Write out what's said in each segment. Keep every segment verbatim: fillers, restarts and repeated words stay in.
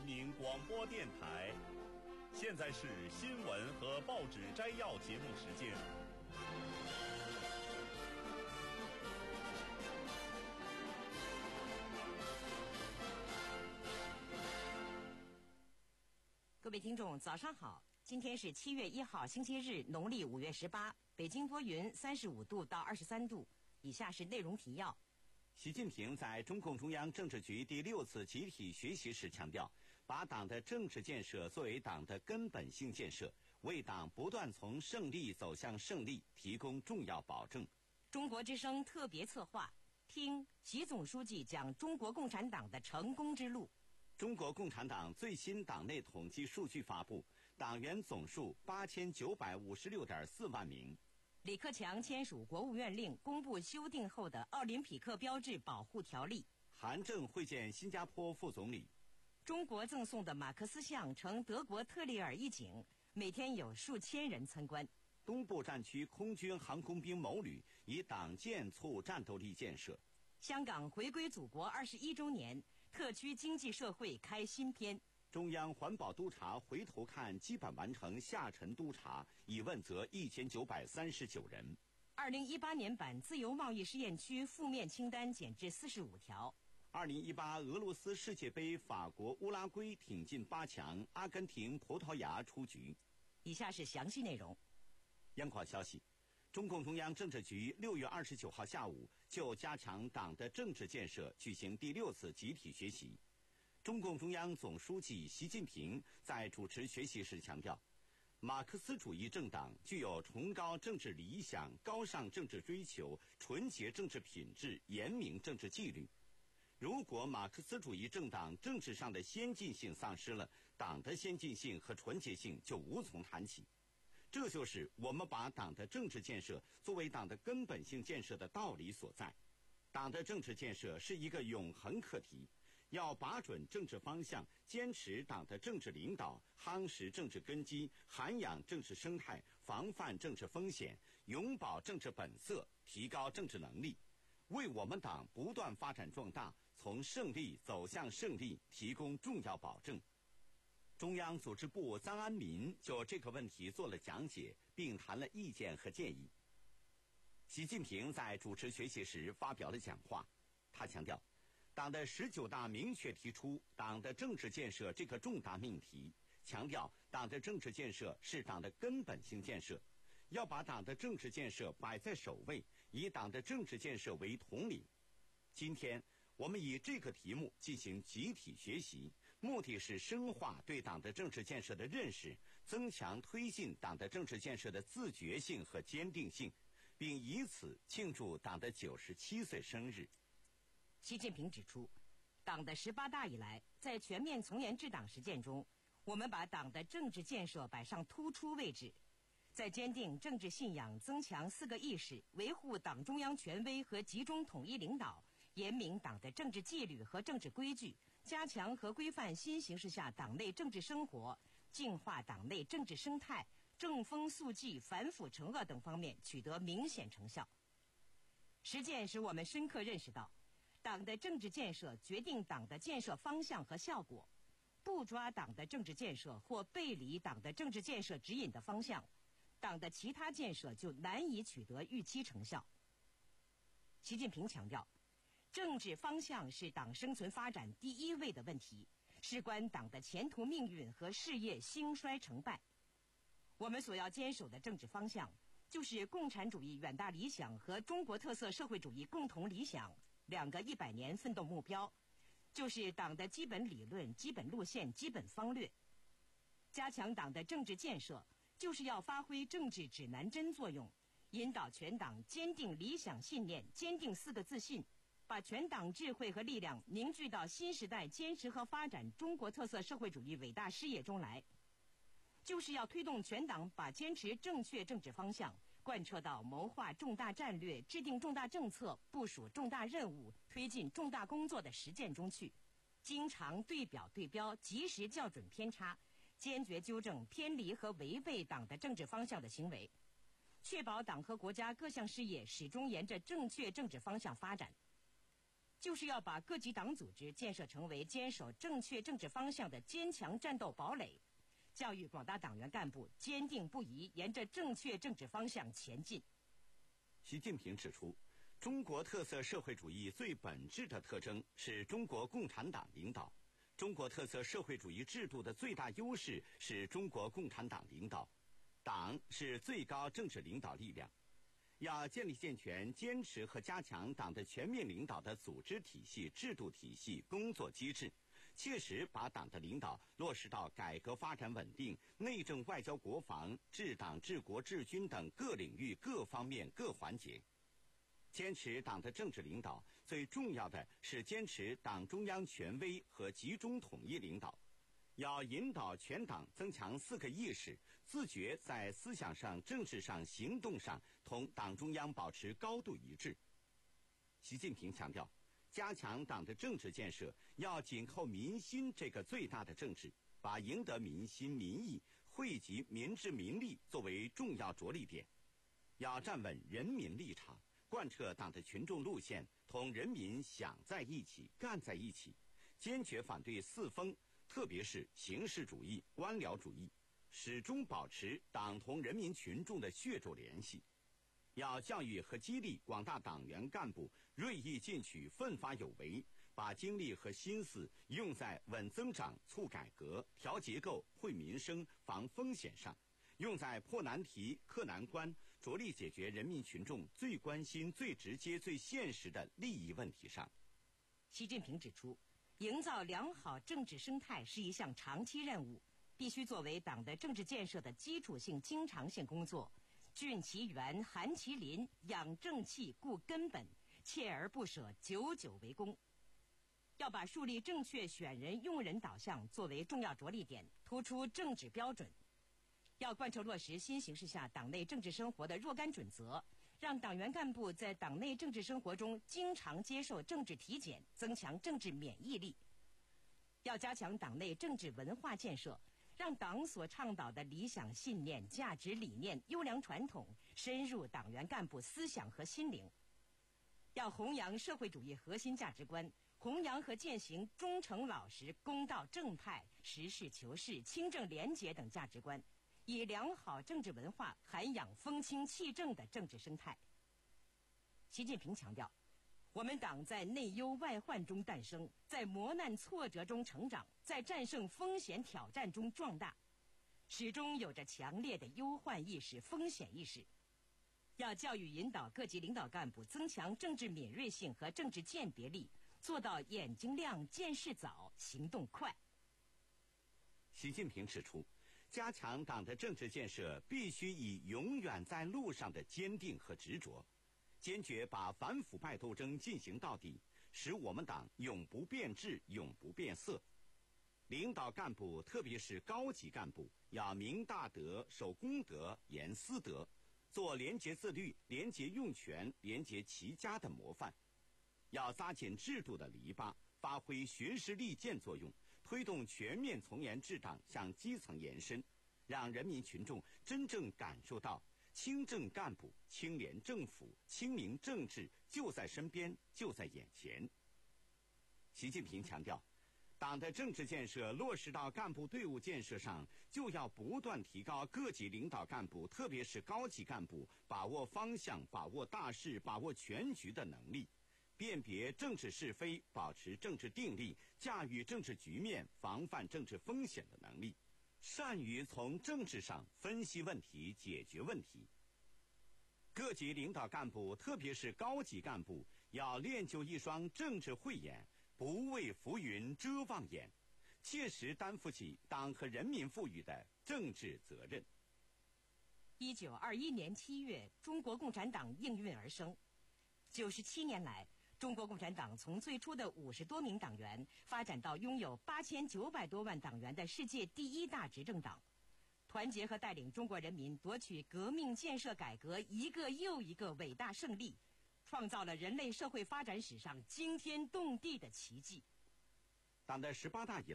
人民广播电台。现在是新闻和报纸摘要节目时间。 各位听众，早上好！今天是七月一号，星期日，农历五月十八。北京多云，三十五度到二十三度。以下是内容提要。 习近平在中共中央政治局第六次集体学习时强调，把党的政治建设作为党的根本性建设，为党不断从胜利走向胜利提供重要保证。 中国之声特别策划，听习总书记讲中国共产党的成功之路。 中国共产党最新党内统计数据发布，党员总数八千九百五十六点四万名。 李克强签署国务院令，公布修订后的奥林匹克标志保护条例。 韩正会见新加坡副总理。 中国赠送的马克思像成德国特里尔一景，每天有数千人参观。 东部战区空军航空兵某旅以党建促战斗力建设。 香港回归祖国二十一周年，特区经济社会开新篇。 中央环保督察回头看基本完成下沉督查，已问责一千九百三十九人。 二零一八年版自由贸易试验区负面清单减至四十五条。 二零一八俄罗斯世界杯，法国、乌拉圭挺进八强，阿根廷、葡萄牙出局。 以下是详细内容。 央广消息，中共中央政治局六月二十九号下午就加强党的政治建设举行第六次集体学习。中共中央总书记习近平在主持学习时强调，马克思主义政党具有崇高政治理想、高尚政治追求、纯洁政治品质、严明政治纪律。如果马克思主义政党政治上的先进性丧失了，党的先进性和纯洁性就无从谈起。这就是我们把党的政治建设作为党的根本性建设的道理所在。党的政治建设是一个永恒课题，要把准政治方向，坚持党的政治领导，夯实政治根基，涵养政治生态，防范政治风险，永葆政治本色，提高政治能力，为我们党不断发展壮大，从胜利走向胜利提供重要保证。中央组织部张安民就这个问题做了讲解，并谈了意见和建议。习近平在主持学习时发表了讲话，他强调，党的十九大明确提出党的政治建设这个重大命题，强调党的政治建设是党的根本性建设，要把党的政治建设摆在首位，以党的政治建设为统领。今天我们以这个题目进行集体学习，目的是深化对党的政治建设的认识，增强推进党的政治建设的自觉性和坚定性，并以此庆祝党的九十七岁生日。 习近平指出，党的十八大以来，在全面从严治党实践中，我们把党的政治建设摆上突出位置，在坚定政治信仰、增强四个意识、维护党中央权威和集中统一领导、严明党的政治纪律和政治规矩，加强和规范新形势下党内政治生活，净化党内政治生态，正风肃纪、反腐惩恶等方面取得明显成效。实践使我们深刻认识到，党的政治建设决定党的建设方向和效果，不抓党的政治建设或背离党的政治建设指引的方向，党的其他建设就难以取得预期成效。习近平强调，政治方向是党生存发展第一位的问题，事关党的前途命运和事业兴衰成败。我们所要坚守的政治方向，就是共产主义远大理想和中国特色社会主义共同理想两个一百年奋斗目标，就是党的基本理论、基本路线、基本方略。加强党的政治建设，就是要发挥政治指南针作用，引导全党坚定理想信念，坚定四个自信，把全党智慧和力量凝聚到新时代坚持和发展中国特色社会主义伟大事业中来，就是要推动全党把坚持正确政治方向贯彻到谋划重大战略、制定重大政策、部署重大任务、推进重大工作的实践中去，经常对表对标，及时校准偏差，坚决纠正偏离和违背党的政治方向的行为，确保党和国家各项事业始终沿着正确政治方向发展。 就是要把各级党组织建设成为坚守正确政治方向的坚强战斗堡垒，教育广大党员干部坚定不移沿着正确政治方向前进。 习近平指出，中国特色社会主义最本质的特征是中国共产党领导。中国特色社会主义制度的最大优势是中国共产党领导，党是最高政治领导力量。要建立健全、坚持和加强党的全面领导的组织体系、制度体系、工作机制，切实把党的领导落实到改革发展稳定、内政外交国防、治党治国治军等各领域各方面各环节。坚持党的政治领导，最重要的是坚持党中央权威和集中统一领导。要引导全党增强四个意识，自觉在思想上、政治上、行动上同党中央保持高度一致。习近平强调，加强党的政治建设要紧扣民心这个最大的政治，把赢得民心民意、惠及民智民力作为重要着力点。要站稳人民立场，贯彻党的群众路线，同人民想在一起、干在一起，坚决反对四风，特别是形式主义、官僚主义，始终保持党同人民群众的血肉联系。要教育和激励广大党员干部锐意进取、奋发有为，把精力和心思用在稳增长、促改革、调结构、惠民生、防风险上，用在破难题、克难关，着力解决人民群众最关心、最直接、最现实的利益问题上。 习近平指出，营造良好政治生态是一项长期任务，必须作为党的政治建设的基础性、经常性工作，峻其源、含其林，养正气、固根本，锲而不舍，久久为功。要把树立正确选人用人导向作为重要着力点，突出政治标准。要贯彻落实新形势下党内政治生活的若干准则，让党员干部在党内政治生活中经常接受政治体检，增强政治免疫力。要加强党内政治文化建设，让党所倡导的理想信念、价值理念、优良传统深入党员干部思想和心灵。要弘扬社会主义核心价值观，弘扬和践行忠诚老实、公道正派、实事求是、清正廉洁等价值观，以良好政治文化涵养风清气正的政治生态。习近平强调，我们党在内忧外患中诞生，在磨难挫折中成长，在战胜风险挑战中壮大，始终有着强烈的忧患意识、风险意识。要教育引导各级领导干部增强政治敏锐性和政治鉴别力，做到眼睛亮、见识早、行动快。 习近平指出，加强党的政治建设必须以永远在路上的坚定和执着，坚决把反腐败斗争进行到底，使我们党永不变质、永不变色。领导干部，特别是高级干部，要明大德、守公德、严私德，做廉洁自律、廉洁用权、廉洁齐家的模范。要扎紧制度的篱笆，发挥学识力荐作用，推动全面从严治党向基层延伸，让人民群众真正感受到清正干部、清廉政府、清明政治就在身边，就在眼前。习近平强调，党的政治建设落实到干部队伍建设上，就要不断提高各级领导干部，特别是高级干部把握方向、把握大势、把握全局的能力，辨别政治是非、保持政治定力、驾驭政治局面、防范政治风险的能力，善于从政治上分析问题、解决问题。各级领导干部，特别是高级干部，要练就一双政治慧眼，不为浮云遮望眼，切实担负起党和人民赋予的政治责任。 一九二一年七月，中国共产党应运而生。九十七年来，中国共产党从最初的五十多名党员，发展到拥有八千九百多万党员的世界第一大执政党，团结和带领中国人民夺取革命建设改革一个又一个伟大胜利，创造了人类社会发展史上惊天动地的奇迹。 党的十八大以来，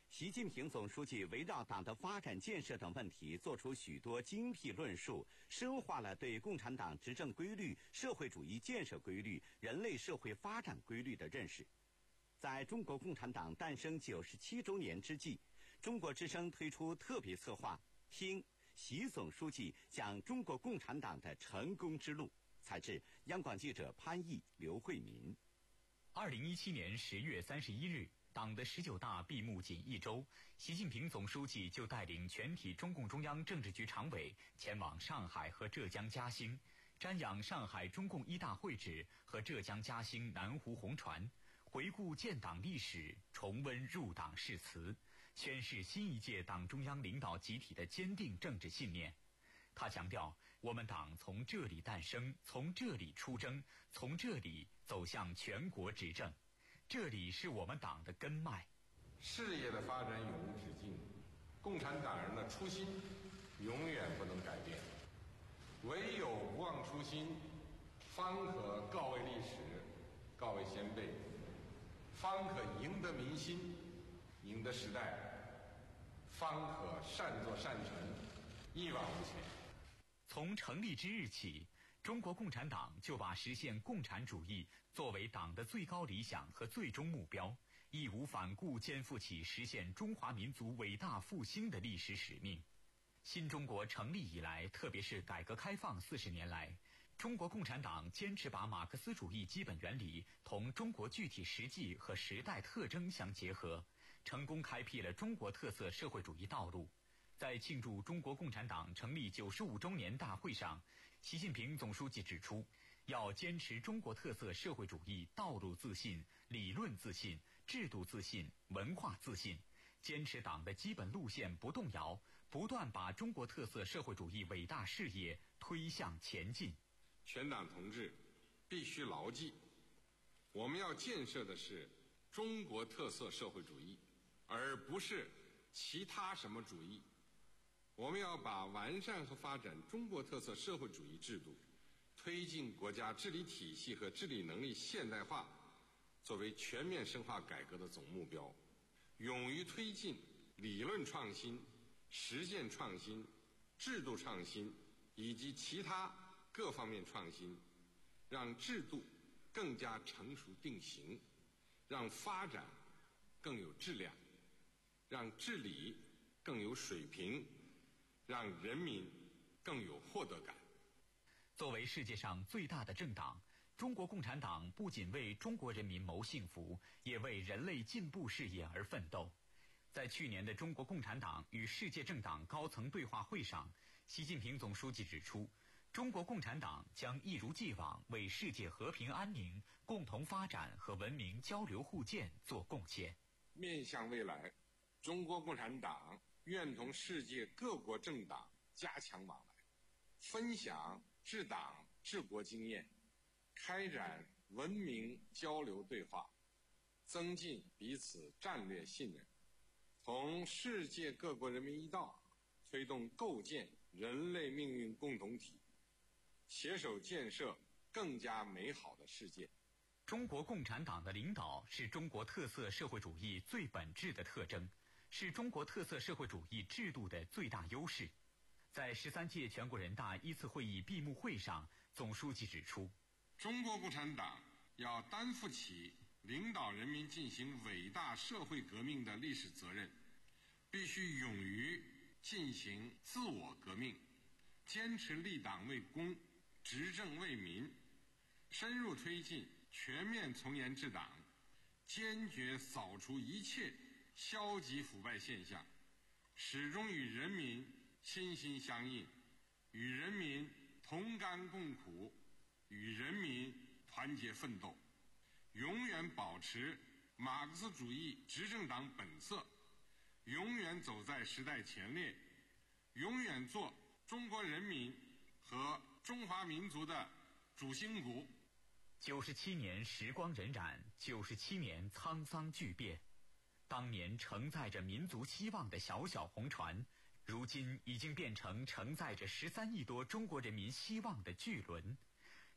习近平总书记围绕党的发展建设等问题作出许多精辟论述，深化了对共产党执政规律、社会主义建设规律、人类社会发展规律的认识。在中国共产党诞生九十七周年之际，中国之声推出特别策划，听习总书记讲中国共产党的成功之路。采制央广记者潘毅、刘慧民。 二零一七年十月三十一日，党的十九大闭幕仅一周，习近平总书记就带领全体中共中央政治局常委前往上海和浙江嘉兴，瞻仰上海中共一大会址和浙江嘉兴南湖红船，回顾建党历史，重温入党誓词，宣示新一届党中央领导集体的坚定政治信念。他强调，我们党从这里诞生，从这里出征，从这里走向全国执政，这里是我们党的根脉。 事业的发展永无止境，共产党人的初心永远不能改变。唯有不忘初心，方可告慰历史，告慰先辈，方可赢得民心，赢得时代，方可善作善成，一往无前。 从成立之日起，中国共产党就把实现共产主义作为党的最高理想和最终目标，义无反顾肩负起实现中华民族伟大复兴的历史使命。新中国成立以来，特别是改革开放四十年来，中国共产党坚持把马克思主义基本原理同中国具体实际和时代特征相结合，成功开辟了中国特色社会主义道路。在庆祝中国共产党成立九十五周年大会上，习近平总书记指出，要坚持中国特色社会主义道路自信、理论自信、制度自信、文化自信，坚持党的基本路线不动摇，不断把中国特色社会主义伟大事业推向前进。 全党同志必须牢记，我们要建设的是中国特色社会主义，而不是其他什么主义。我们要把完善和发展中国特色社会主义制度，推进国家治理体系和治理能力现代化作为全面深化改革的总目标，勇于推进理论创新、实践创新、制度创新以及其他各方面创新，让制度更加成熟定型，让发展更有质量，让治理更有水平，让人民更有获得感。 作为世界上最大的政党，中国共产党不仅为中国人民谋幸福，也为人类进步事业而奋斗。在去年的中国共产党与世界政党高层对话会上，习近平总书记指出，中国共产党将一如既往为世界和平安宁、共同发展和文明交流互鉴做贡献。 面向未来，中国共产党愿同世界各国政党加强往来，分享治党治国经验，开展文明交流对话，增进彼此战略信任，同世界各国人民一道，推动构建人类命运共同体，携手建设更加美好的世界。 中国共产党的领导是中国特色社会主义最本质的特征，是中国特色社会主义制度的最大优势。在十三届全国人大一次会议闭幕会上，总书记指出， 中国共产党要担负起领导人民进行伟大社会革命的历史责任，必须勇于进行自我革命，坚持立党为公、执政为民，深入推进全面从严治党，坚决扫除一切消极腐败现象，始终与人民心心相印，与人民同甘共苦，与人民团结奋斗，永远保持马克思主义执政党本色，永远走在时代前列，永远做中国人民和中华民族的主心骨。 九十七年时光荏苒，九十七年沧桑巨变。当年承载着民族希望的小小红船，如今已经变成承载着十三亿多中国人民希望的巨轮。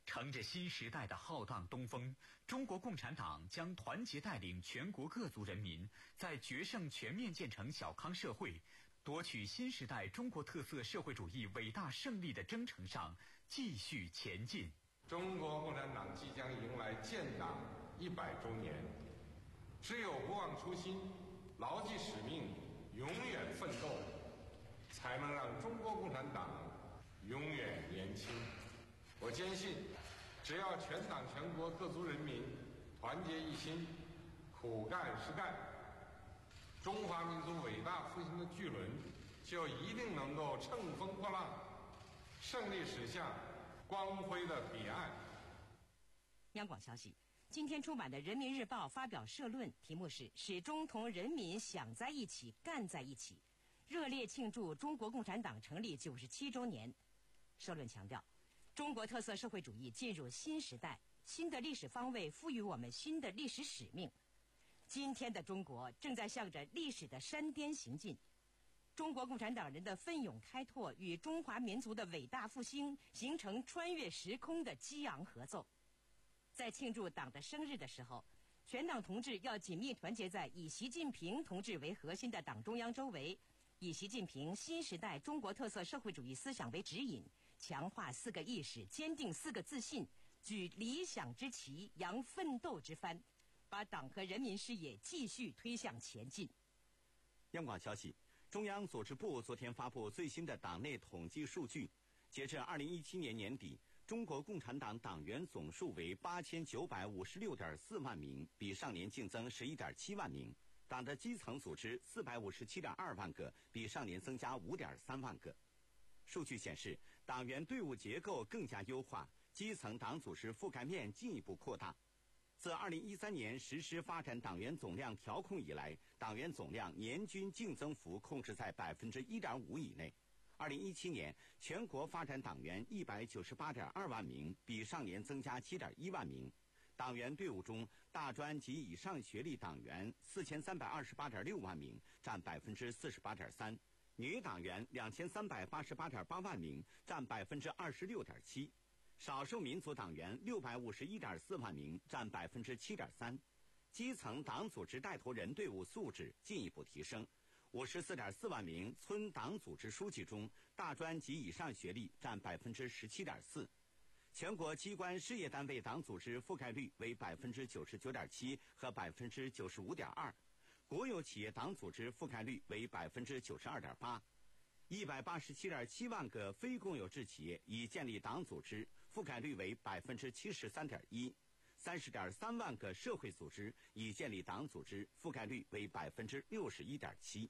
乘着新时代的浩荡东风，中国共产党将团结带领全国各族人民，在决胜全面建成小康社会、夺取新时代中国特色社会主义伟大胜利的征程上继续前进。 中国共产党即将迎来建党一百周年，只有不忘初心，牢记使命，永远奋斗，才能让中国共产党永远年轻。我坚信，只要全党全国各族人民团结一心，苦干实干，中华民族伟大复兴的巨轮就一定能够乘风破浪，胜利驶向光辉的彼岸。 央广消息，今天出版的《人民日报》发表社论，题目是“始终同人民想在一起，干在一起”，热烈庆祝中国共产党成立九十七周年。社论强调，中国特色社会主义进入新时代，新的历史方位赋予我们新的历史使命。今天的中国正在向着历史的山巅行进，中国共产党人的奋勇开拓与中华民族的伟大复兴形成穿越时空的激昂合奏。在庆祝党的生日的时候，全党同志要紧密团结在以习近平同志为核心的党中央周围，以习近平新时代中国特色社会主义思想为指引，强化四个意识，坚定四个自信，举理想之旗，扬奋斗之帆，把党和人民事业继续推向前进。 央广消息，中央组织部昨天发布最新的党内统计数据，截至二零一七年年底，中国共产党党员总数为八千九百五十六点四万名，比上年净增十一点七万名。党的基层组织四百五十七点二万个，比上年增加五点三万个。数据显示，党员队伍结构更加优化，基层党组织覆盖面进一步扩大。自二零一三年实施发展党员总量调控以来，党员总量年均净增幅控制在百分之一点五以内。二零一七年，全国发展党员一百九十八点二万名，比上年增加七点一万名。党员队伍中，大专及以上学历党员四千三百二十八点六万名，占百分之四十八点三；女党员两千三百八十八点八万名，占百分之二十六点七；少数民族党员六百五十一点四万名，占百分之七点三。基层党组织带头人队伍素质进一步提升。五十四点四万名村党组织书记中，大专及以上学历占百分之十七点四。全国机关事业单位党组织覆盖率为百分之九十九点七和百分之九十五点二，国有企业党组织覆盖率为百分之九十二点八。一百八十七点七万个非公有制企业已建立党组织，覆盖率为百分之七十三点一。三十点三万个社会组织已建立党组织，覆盖率为百分之六十一点七。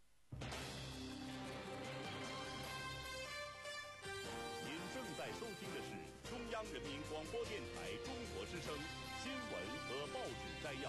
您正在收听的是中央人民广播电台中国之声新闻和报纸摘要。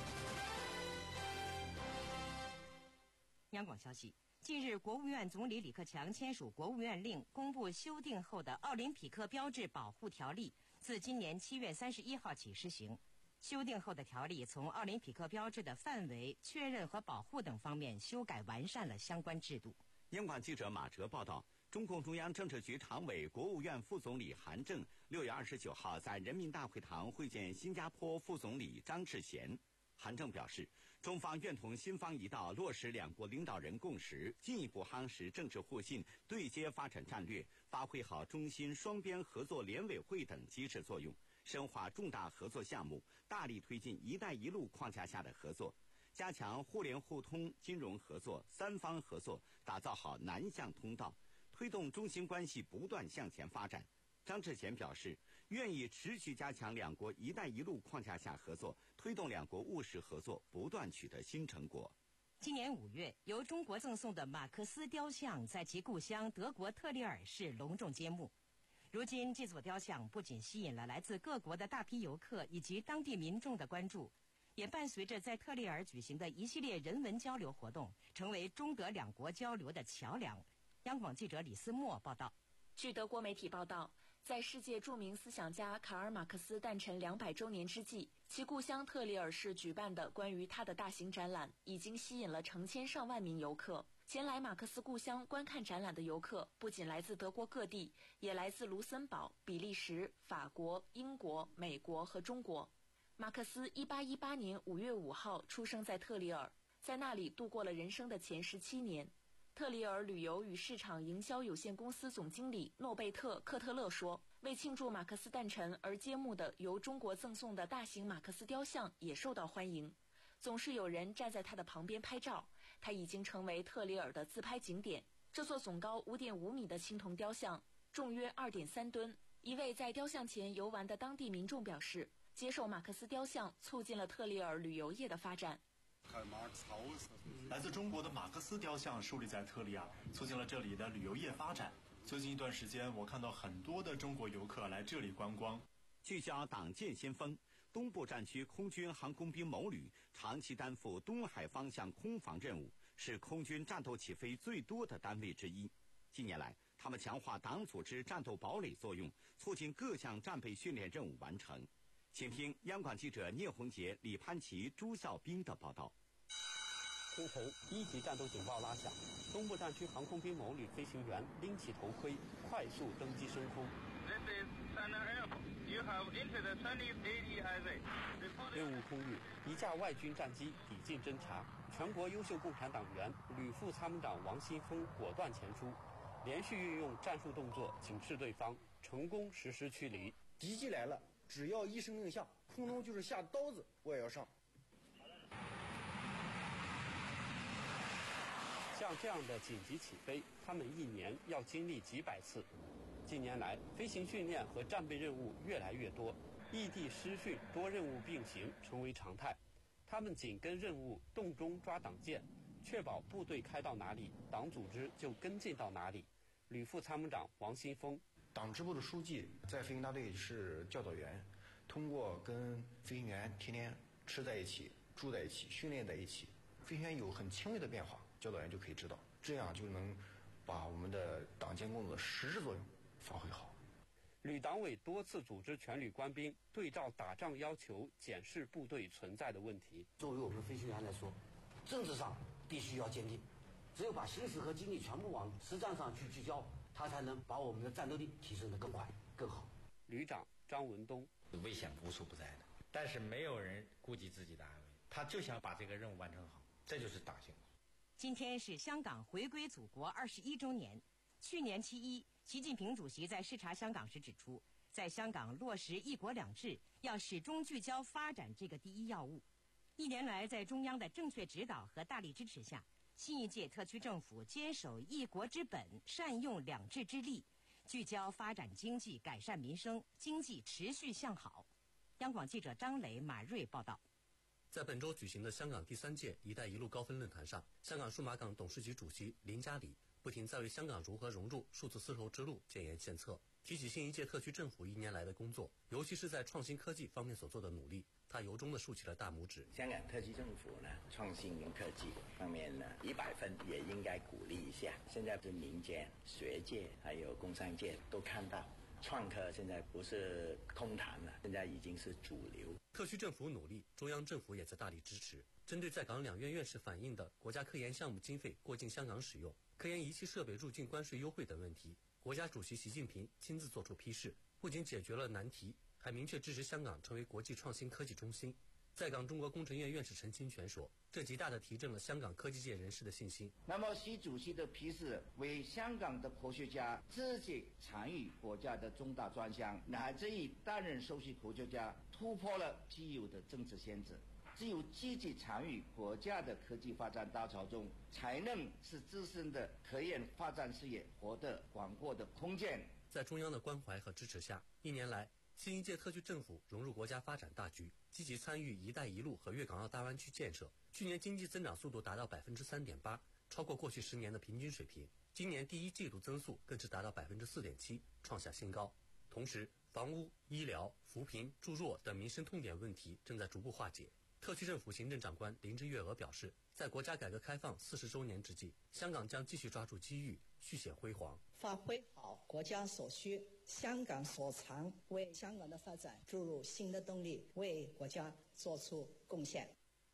央广消息，近日，国务院总理李克强签署国务院令，公布修订后的《奥林匹克标志保护条例》，自今年七月三十一号起施行。修订后的条例从奥林匹克标志的范围、确认和保护等方面修改完善了相关制度。 央广记者马哲报道，中共中央政治局常委、国务院副总理韩正六月二十九号在人民大会堂会见新加坡副总理张志贤。韩正表示，中方愿同新方一道落实两国领导人共识，进一步夯实政治互信对接发展战略，发挥好中新双边合作联委会等机制作用，深化重大合作项目，大力推进“一带一路”框架下的合作，加强互联互通、金融合作、三方合作，打造好南向通道，推动中新关系不断向前发展。张志贤表示，愿意持续加强两国“一带一路”框架下合作，推动两国务实合作不断取得新成果。 今年五月，由中国赠送的马克思雕像在其故乡德国特里尔市隆重揭幕。如今，这座雕像不仅吸引了来自各国的大批游客以及当地民众的关注，也伴随着在特里尔举行的一系列人文交流活动，成为中德两国交流的桥梁。央广记者李思墨报道。 据德国媒体报道，在世界著名思想家卡尔马克思诞辰两百周年之际，其故乡特里尔市举办的关于他的大型展览，已经吸引了成千上万名游客。 前来马克思故乡观看展览的游客不仅来自德国各地，也来自卢森堡、比利时、法国、英国、美国和中国。马克思一八一八年五月五号出生在特里尔，在那里度过了人生的前十七年。特里尔旅游与市场营销有限公司总经理诺贝特·科特勒说，为庆祝马克思诞辰而揭幕的由中国赠送的大型马克思雕像也受到欢迎，总是有人站在他的旁边拍照，他已经成为特里尔的自拍景点。这座总高 五点五米的青铜雕像重约 二点三吨。一位在雕像前游玩的当地民众表示，接受马克思雕像促进了特里尔旅游业的发展。 来自中国的马克思雕像树立在特里尔，促进了这里的旅游业发展。最近一段时间，我看到很多的中国游客来这里观光。 聚焦党建先锋，东部战区空军航空兵某旅长期担负东海方向空防任务，是空军战斗起飞最多的单位之一。近年来，他们强化党组织战斗堡垒作用，促进各项战备训练任务完成。请听央广记者聂红杰、李潘琪、朱孝斌的报道。 清晨，一级战斗警报拉响，东部战区航空兵某旅飞行员拎起头盔，快速登机升空。 This is China Air Force. You have entered the Chinese A E I Z. 任务空域，一架外军战机抵近侦察，全国优秀共产党员旅副参谋长王新峰果断前出，连续运用战术动作警示对方，成功实施驱离。 敌机来了，只要一声令下，空中就是下刀子，我也要上。 像这样的紧急起飞，他们一年要经历几百次。近年来，飞行训练和战备任务越来越多，异地师训多任务并行成为常态。他们紧跟任务，洞中抓党箭，确保部队开到哪里，党组织就跟进到哪里。旅副参谋长王新峰， 党支部的书记在飞行大队是教导员，通过跟飞行员天天吃在一起、住在一起、训练在一起，飞行员有很轻微的变化，教导员就可以知道，这样就能把我们的党建工作的实质作用发挥好。 旅党委多次组织全旅官兵对照打仗要求检视部队存在的问题。 作为我们飞行员来说，政治上必须要坚定，只有把心思和精力全部往实战上去聚焦，他才能把我们的战斗力提升得更快更好。 旅长张文东， 危险无处不在的，但是没有人顾及自己的安危，他就想把这个任务完成好，这就是党性。 今天是香港回归祖国二十一周年。去年七一，习近平主席在视察香港时指出，在香港落实一国两制，要始终聚焦发展这个第一要务。一年来，在中央的正确指导和大力支持下，新一届特区政府坚守一国之本，善用两制之力，聚焦发展经济，改善民生，经济持续向好。央广记者张磊、马瑞报道。 在本周举行的香港第三届“一带一路”高峰论坛上，香港数码港董事局主席林家礼不停在为香港如何融入数字丝绸之路建言献策，提起新一届特区政府一年来的工作，尤其是在创新科技方面所做的努力，他由衷地竖起了大拇指。 香港特区政府呢，创新跟科技方面呢，一百分也应该鼓励一下。现在是民间、学界还有工商界都看到，创科现在不是空谈了，现在已经是主流。 特区政府努力，中央政府也在大力支持。针对在港两院院士反映的国家科研项目经费过境香港使用、科研仪器设备入境关税优惠等问题，国家主席习近平亲自作出批示，不仅解决了难题，还明确支持香港成为国际创新科技中心。在港中国工程院院士陈清泉说，这极大地提振了香港科技界人士的信心。 那么习主席的批示为香港的科学家积极参与国家的重大专项，乃至于担任首席科学家突破了既有的政治限制。只有积极参与国家的科技发展大潮中，才能使自身的科研发展事业获得广阔的空间。 在中央的关怀和支持下，一年来，新一届特区政府融入国家发展大局，积极参与“一带一路”和粤港澳大湾区建设。去年经济增长速度达到百分之三点八，超过过去十年的平均水平。今年第一季度增速更是达到百分之四点七，创下新高。同时，房屋、医疗、扶贫、助弱等民生痛点问题正在逐步化解。特区政府行政长官林郑月娥表示，在国家改革开放四十周年之际，香港将继续抓住机遇，续显辉煌， 发挥好国家所需、香港所长，为香港的发展注入新的动力，为国家做出贡献。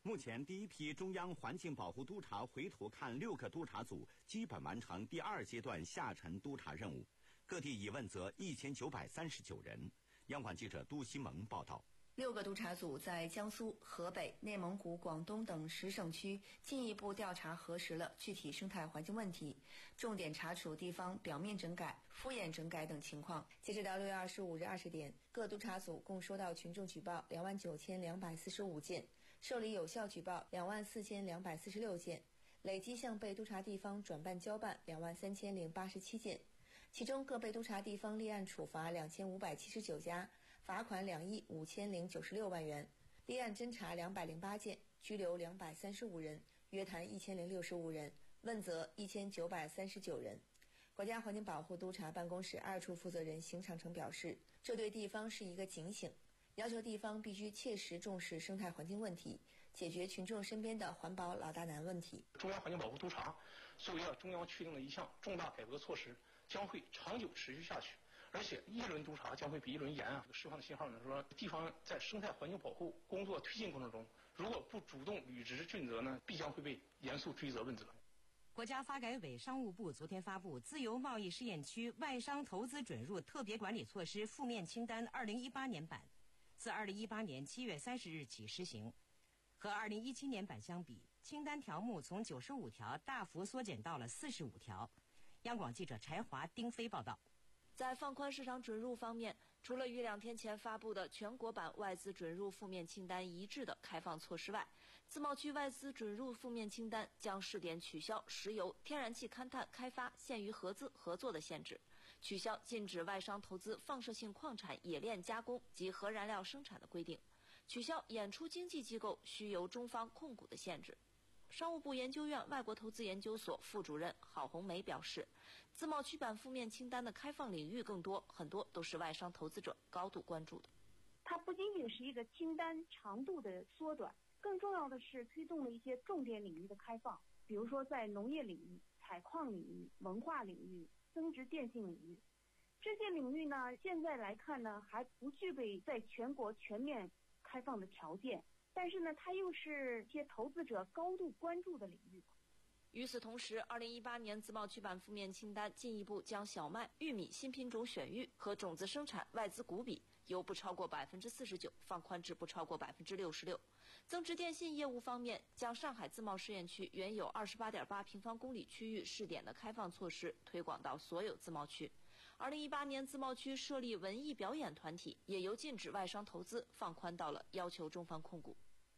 目前，第一批中央环境保护督察回头看六个督察组基本完成第二阶段下沉督察任务，各地已问责一千九百三十九人。央广记者杜新萌报道。 六个督察组在江苏、河北、内蒙古、广东等十省区进一步调查核实了具体生态环境问题，重点查处地方表面整改、敷衍整改等情况。截止到六月二十五日二十点，各督察组共收到群众举报两万九千两百四十五件，受理有效举报两万四千两百四十六件，累计向被督察地方转办交办两万三千零八十七件，其中各被督察地方立案处罚两千五百七十九家，罚款两亿五千零九十六万元，立案侦查两百零八件，拘留两百三十五人，约谈一千零六十五人，问责一千九百三十九人。国家环境保护督察办公室二处负责人邢长成表示，这对地方是一个警醒，要求地方必须切实重视生态环境问题，解决群众身边的环保老大难问题。 中央环境保护督察作为了中央确定的一项重大改革措施，将会长久持续下去。而且一轮督察将会比一轮严啊！释放的信号呢，说地方在生态环境保护工作推进过程中，如果不主动履职尽责呢，必将会被严肃追责问责。 国家发改委、商务部昨天发布《自由贸易试验区外商投资准入特别管理措施负面清单二零一八年版》，自二零一八年七月三十日起施行。和二零一七年版相比，清单条目从九十五条大幅缩减到了四十五条。央广记者柴华、丁飞报道。 在放宽市场准入方面，除了与两天前发布的全国版外资准入负面清单一致的开放措施外，自贸区外资准入负面清单将试点取消石油、天然气勘探开发限于合资合作的限制，取消禁止外商投资放射性矿产冶炼加工及核燃料生产的规定，取消演出经纪机构需由中方控股的限制。商务部研究院外国投资研究所副主任郝红梅表示，自贸区版负面清单的开放领域更多，很多都是外商投资者高度关注的。 它不仅仅是一个清单长度的缩短，更重要的是推动了一些重点领域的开放，比如说在农业领域、采矿领域、文化领域、增值电信领域。这些领域呢，现在来看呢，还不具备在全国全面开放的条件，但是呢，它又是一些投资者高度关注的领域。 与此同时，二零一八年自贸区版负面清单进一步将小麦、玉米新品种选育和种子生产外资股比由不超过百分之四十九放宽至不超过百分之六十六。增值电信业务方面，将上海自贸试验区原有二十八点八平方公里区域试点的开放措施推广到所有自贸区。二零一八年自贸区设立文艺表演团体，也由禁止外商投资放宽到了要求中方控股。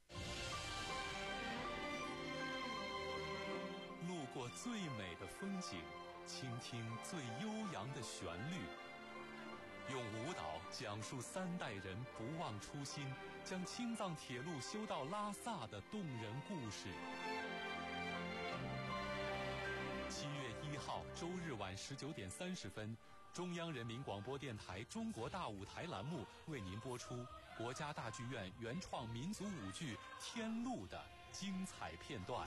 路过最美的风景，倾听最悠扬的旋律，用舞蹈讲述三代人不忘初心，将青藏铁路修到拉萨的动人故事。七月一号周日晚十九点三十分，中央人民广播电台中国大舞台栏目为您播出国家大剧院原创民族舞剧《天路》的精彩片段。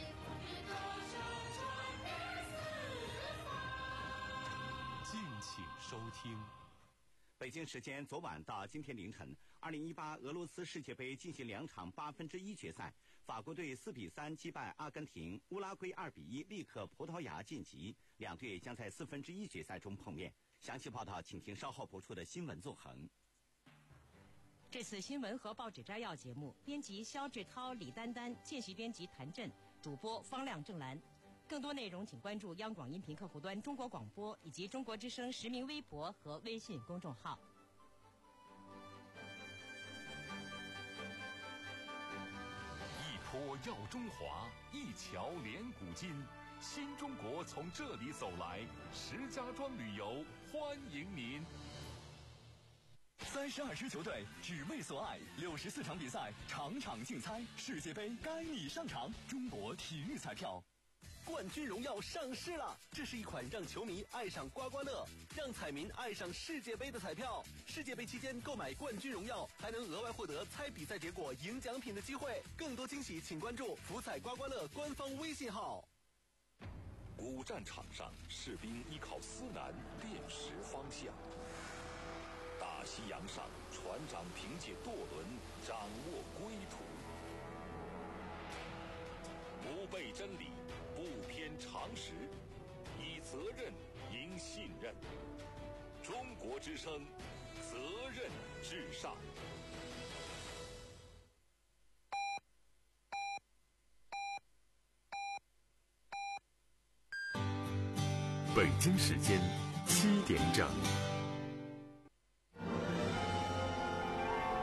敬请收听。 北京时间昨晚到今天凌晨，二零一八俄罗斯世界杯进行两场八分之一决赛，法国队四比三击败阿根廷，乌拉圭二比一力克葡萄牙晋级，两队将在四分之一决赛中碰面。详细报道，请听稍后播出的新闻纵横。 这次新闻和报纸摘要节目，编辑肖志涛、李丹丹，见习编辑谭震，主播方亮、郑兰。更多内容请关注央广音频客户端中国广播以及中国之声实名微博和微信公众号。 一坡耀中华，一桥连古今，新中国从这里走来。石家庄旅游欢迎您。 三十二支球队只为所爱，六十四场比赛，场场竞猜，世界杯该你上场。中国体育彩票。 冠军荣耀上市了！这是一款让球迷爱上刮刮乐，让彩民爱上世界杯的彩票。世界杯期间购买冠军荣耀，还能额外获得猜比赛结果赢奖品的机会。更多惊喜，请关注福彩刮刮乐官方微信号。 古战场上，士兵依靠司南辨识方向；大西洋上，船长凭借舵轮掌握归途。 常识，以责任赢信任。中国之声，责任至上。 北京时间七点整。